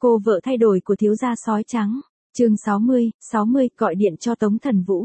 Cô vợ thay đổi của thiếu gia sói trắng. Chương 60, gọi điện cho Tống Thần Vũ.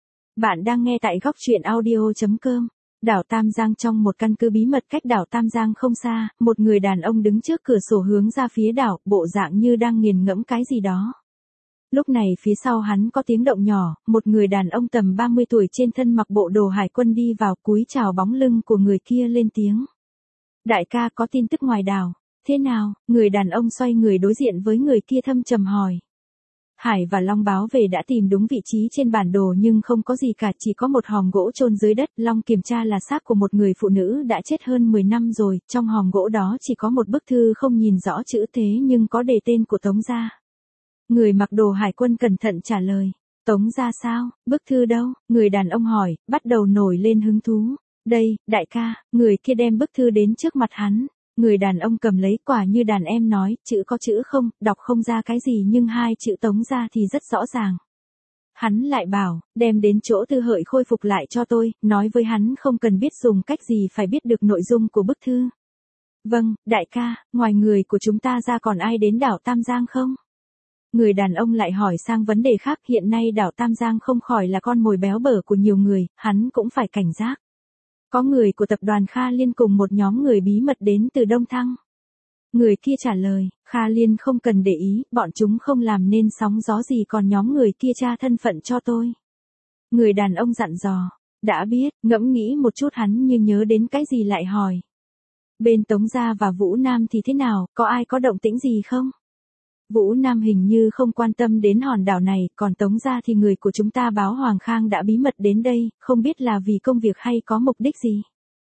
Bạn đang nghe tại góc truyện audio.com. Đảo Tam Giang. Trong một căn cứ bí mật cách đảo Tam Giang không xa, một người đàn ông đứng trước cửa sổ hướng ra phía đảo, bộ dạng như đang nghiền ngẫm cái gì đó. Lúc này phía sau hắn có tiếng động nhỏ, một người đàn ông tầm 30 tuổi trên thân mặc bộ đồ hải quân đi vào, cúi chào bóng lưng của người kia lên tiếng. Đại ca, có tin tức ngoài đảo. Thế nào? Người đàn ông xoay người đối diện với người kia thâm trầm hỏi. Hải và Long báo về đã tìm đúng vị trí trên bản đồ nhưng không có gì cả, chỉ có một hòm gỗ chôn dưới đất. Long kiểm tra là xác của một người phụ nữ đã chết hơn 10 năm rồi, trong hòm gỗ đó chỉ có một bức thư không nhìn rõ chữ thế nhưng có đề tên của Tống gia. Người mặc đồ hải quân cẩn thận trả lời. Tống gia sao? Bức thư đâu? Người đàn ông hỏi, bắt đầu nổi lên hứng thú. Đây, đại ca. Người kia đem bức thư đến trước mặt hắn. Người đàn ông cầm lấy, quả như đàn em nói, chữ có chữ không, đọc không ra cái gì nhưng hai chữ Tống gia thì rất rõ ràng. Hắn lại bảo, đem đến chỗ Tư Hợi khôi phục lại cho tôi, nói với hắn không cần biết dùng cách gì phải biết được nội dung của bức thư. Vâng, đại ca, ngoài người của chúng ta ra còn ai đến đảo Tam Giang không? Người đàn ông lại hỏi sang vấn đề khác, hiện nay đảo Tam Giang không khỏi là con mồi béo bở của nhiều người, hắn cũng phải cảnh giác. Có người của tập đoàn Kha Liên cùng một nhóm người bí mật đến từ Đông Thăng. Người kia trả lời, Kha Liên không cần để ý, bọn chúng không làm nên sóng gió gì, còn nhóm người kia tra thân phận cho tôi. Người đàn ông dặn dò, đã biết. Ngẫm nghĩ một chút hắn như nhớ đến cái gì lại hỏi. Bên Tống gia và Vũ Nam thì thế nào, có ai có động tĩnh gì không? Vũ Nam hình như không quan tâm đến hòn đảo này, còn Tống gia thì người của chúng ta báo Hoàng Khang đã bí mật đến đây, không biết là vì công việc hay có mục đích gì.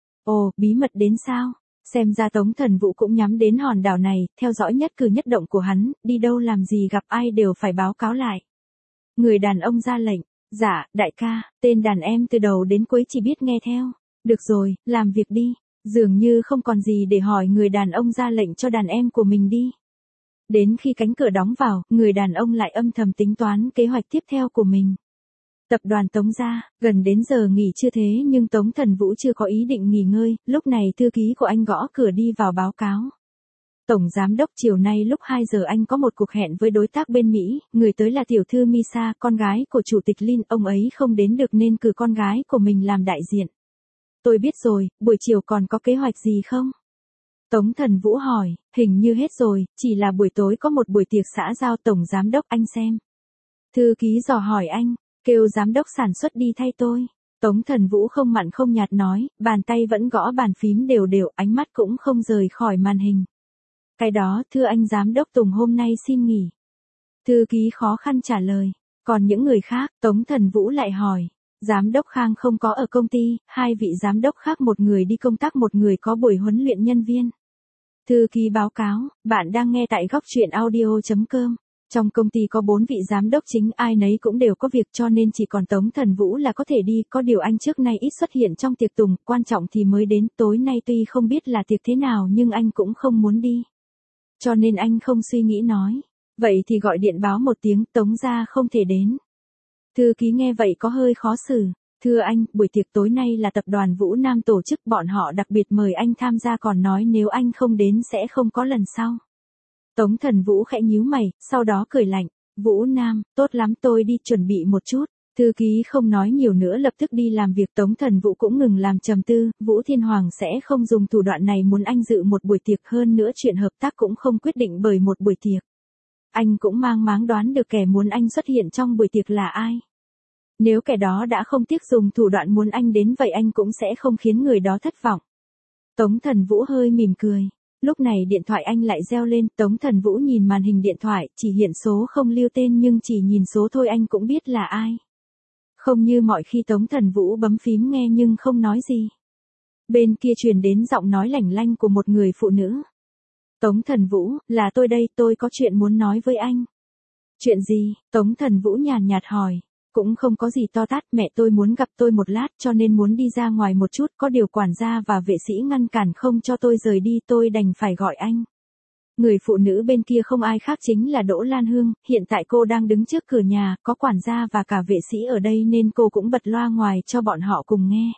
Ồ, bí mật đến sao? Xem ra Tống Thần Vũ cũng nhắm đến hòn đảo này, theo dõi nhất cử nhất động của hắn, đi đâu làm gì gặp ai đều phải báo cáo lại. Người đàn ông ra lệnh, dạ, đại ca, tên đàn em từ đầu đến cuối chỉ biết nghe theo. Được rồi, làm việc đi. Dường như không còn gì để hỏi, người đàn ông ra lệnh cho đàn em của mình đi. Đến khi cánh cửa đóng vào, người đàn ông lại âm thầm tính toán kế hoạch tiếp theo của mình. Tập đoàn Tống gia, gần đến giờ nghỉ trưa thế nhưng Tống Thần Vũ chưa có ý định nghỉ ngơi, lúc này thư ký của anh gõ cửa đi vào báo cáo. Tổng giám đốc, chiều nay lúc 2 giờ anh có một cuộc hẹn với đối tác bên Mỹ, người tới là tiểu thư Misa, con gái của chủ tịch Lin, ông ấy không đến được nên cử con gái của mình làm đại diện. Tôi biết rồi, buổi chiều còn có kế hoạch gì không? Tống Thần Vũ hỏi, hình như hết rồi, chỉ là buổi tối có một buổi tiệc xã giao. Tổng giám đốc, anh xem. Thư ký dò hỏi anh, kêu giám đốc sản xuất đi thay tôi. Tống Thần Vũ không mặn không nhạt nói, bàn tay vẫn gõ bàn phím đều đều, ánh mắt cũng không rời khỏi màn hình. Cái đó, thưa anh giám đốc, Tùng hôm nay xin nghỉ. Thư ký khó khăn trả lời, còn những người khác? Tống Thần Vũ lại hỏi. Giám đốc Khang không có ở công ty, hai vị giám đốc khác, một người đi công tác, một người có buổi huấn luyện nhân viên. Thư ký báo cáo, bạn đang nghe tại góc truyện audio.com. Trong công ty có 4 vị giám đốc chính, ai nấy cũng đều có việc cho nên chỉ còn Tống Thần Vũ là có thể đi, có điều anh trước nay ít xuất hiện trong tiệc tùng, quan trọng thì mới đến. Tối nay tuy không biết là tiệc thế nào nhưng anh cũng không muốn đi. Cho nên anh không suy nghĩ nói, vậy thì gọi điện báo một tiếng, Tống gia không thể đến. Thư ký nghe vậy có hơi khó xử. Thưa anh, buổi tiệc tối nay là tập đoàn Vũ Nam tổ chức, bọn họ đặc biệt mời anh tham gia, còn nói nếu anh không đến sẽ không có lần sau. Tống Thần Vũ khẽ nhíu mày, sau đó cười lạnh. Vũ Nam, tốt lắm, tôi đi chuẩn bị một chút. Thư ký không nói nhiều nữa lập tức đi làm việc. Tống Thần Vũ cũng ngừng làm trầm tư, Vũ Thiên Hoàng sẽ không dùng thủ đoạn này muốn anh dự một buổi tiệc, hơn nữa chuyện hợp tác cũng không quyết định bởi một buổi tiệc. Anh cũng mang máng đoán được kẻ muốn anh xuất hiện trong buổi tiệc là ai. Nếu kẻ đó đã không tiếc dùng thủ đoạn muốn anh đến, vậy anh cũng sẽ không khiến người đó thất vọng. Tống Thần Vũ hơi mỉm cười. Lúc này điện thoại anh lại reo lên. Tống Thần Vũ nhìn màn hình điện thoại, chỉ hiện số không lưu tên nhưng chỉ nhìn số thôi anh cũng biết là ai. Không như mọi khi Tống Thần Vũ bấm phím nghe nhưng không nói gì. Bên kia truyền đến giọng nói lảnh lanh của một người phụ nữ. Tống Thần Vũ, là tôi đây, tôi có chuyện muốn nói với anh. Chuyện gì? Tống Thần Vũ nhàn nhạt hỏi. Cũng không có gì to tát, mẹ tôi muốn gặp tôi một lát cho nên muốn đi ra ngoài một chút, có điều quản gia và vệ sĩ ngăn cản không cho tôi rời đi, tôi đành phải gọi anh. Người phụ nữ bên kia không ai khác chính là Đỗ Lan Hương, hiện tại cô đang đứng trước cửa nhà, có quản gia và cả vệ sĩ ở đây nên cô cũng bật loa ngoài cho bọn họ cùng nghe.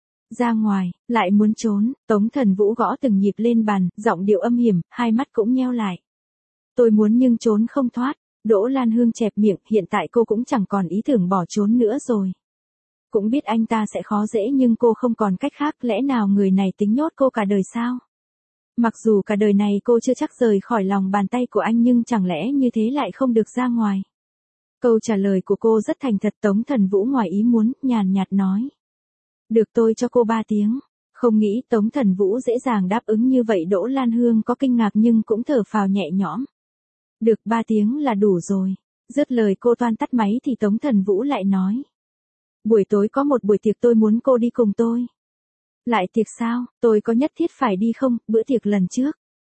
Ra ngoài, lại muốn trốn. Tống Thần Vũ gõ từng nhịp lên bàn, giọng điệu âm hiểm, hai mắt cũng nheo lại. Tôi muốn nhưng trốn không thoát. Đỗ Lan Hương chẹp miệng, hiện tại cô cũng chẳng còn ý tưởng bỏ trốn nữa rồi. Cũng biết anh ta sẽ khó dễ nhưng cô không còn cách khác, lẽ nào người này tính nhốt cô cả đời sao? Mặc dù cả đời này cô chưa chắc rời khỏi lòng bàn tay của anh nhưng chẳng lẽ như thế lại không được ra ngoài. Câu trả lời của cô rất thành thật. Tống Thần Vũ ngoài ý muốn, nhàn nhạt nói. Được, tôi cho cô 3 tiếng. Không nghĩ Tống Thần Vũ dễ dàng đáp ứng như vậy. Đỗ Lan Hương có kinh ngạc nhưng cũng thở phào nhẹ nhõm. Được, 3 tiếng là đủ rồi. Dứt lời cô toan tắt máy thì Tống Thần Vũ lại nói. Buổi tối có một buổi tiệc tôi muốn cô đi cùng tôi. Lại tiệc sao, tôi có nhất thiết phải đi không, bữa tiệc lần trước.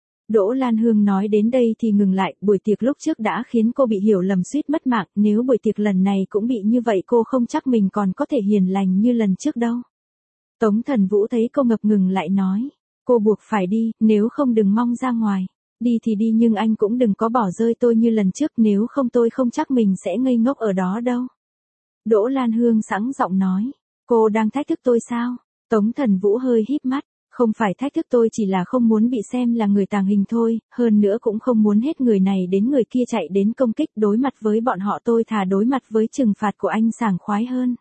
Đỗ Lan Hương nói đến đây thì ngừng lại, buổi tiệc lúc trước đã khiến cô bị hiểu lầm suýt mất mạng, nếu buổi tiệc lần này cũng bị như vậy cô không chắc mình còn có thể hiền lành như lần trước đâu. Tống Thần Vũ thấy cô ngập ngừng lại nói, cô buộc phải đi, nếu không đừng mong ra ngoài. Đi thì đi nhưng anh cũng đừng có bỏ rơi tôi như lần trước, nếu không tôi không chắc mình sẽ ngây ngốc ở đó đâu. Đỗ Lan Hương sẵn giọng nói, cô đang thách thức tôi sao? Tống Thần Vũ hơi híp mắt, không phải thách thức, tôi chỉ là không muốn bị xem là người tàng hình thôi, hơn nữa cũng không muốn hết người này đến người kia chạy đến công kích, đối mặt với bọn họ tôi thà đối mặt với trừng phạt của anh sảng khoái hơn.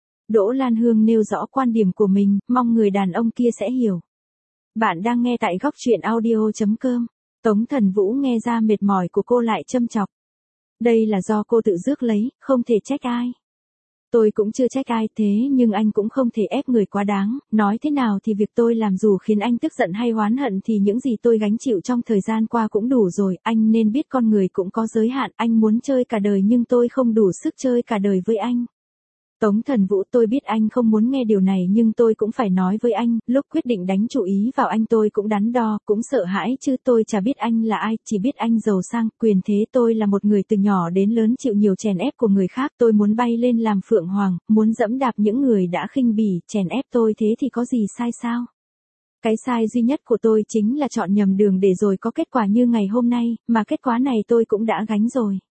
Đỗ Lan Hương nêu rõ quan điểm của mình, mong người đàn ông kia sẽ hiểu. Bạn đang nghe tại góc truyện audio.com. Tống Thần Vũ nghe ra mệt mỏi của cô lại châm chọc. Đây là do cô tự rước lấy, không thể trách ai. Tôi cũng chưa trách ai, thế nhưng anh cũng không thể ép người quá đáng, nói thế nào thì việc tôi làm dù khiến anh tức giận hay oán hận thì những gì tôi gánh chịu trong thời gian qua cũng đủ rồi, anh nên biết con người cũng có giới hạn, anh muốn chơi cả đời nhưng tôi không đủ sức chơi cả đời với anh. Tống Thần Vũ, tôi biết anh không muốn nghe điều này nhưng tôi cũng phải nói với anh, lúc quyết định đánh chủ ý vào anh tôi cũng đắn đo, cũng sợ hãi chứ tôi chả biết anh là ai, chỉ biết anh giàu sang, quyền thế, tôi là một người từ nhỏ đến lớn chịu nhiều chèn ép của người khác, tôi muốn bay lên làm phượng hoàng, muốn dẫm đạp những người đã khinh bỉ, chèn ép tôi, thế thì có gì sai sao? Cái sai duy nhất của tôi chính là chọn nhầm đường để rồi có kết quả như ngày hôm nay, mà kết quả này tôi cũng đã gánh rồi.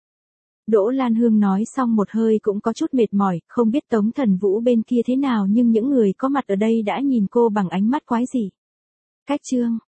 Đỗ Lan Hương nói xong một hơi cũng có chút mệt mỏi, không biết Tống Thần Vũ bên kia thế nào nhưng những người có mặt ở đây đã nhìn cô bằng ánh mắt quái dị. Cách chương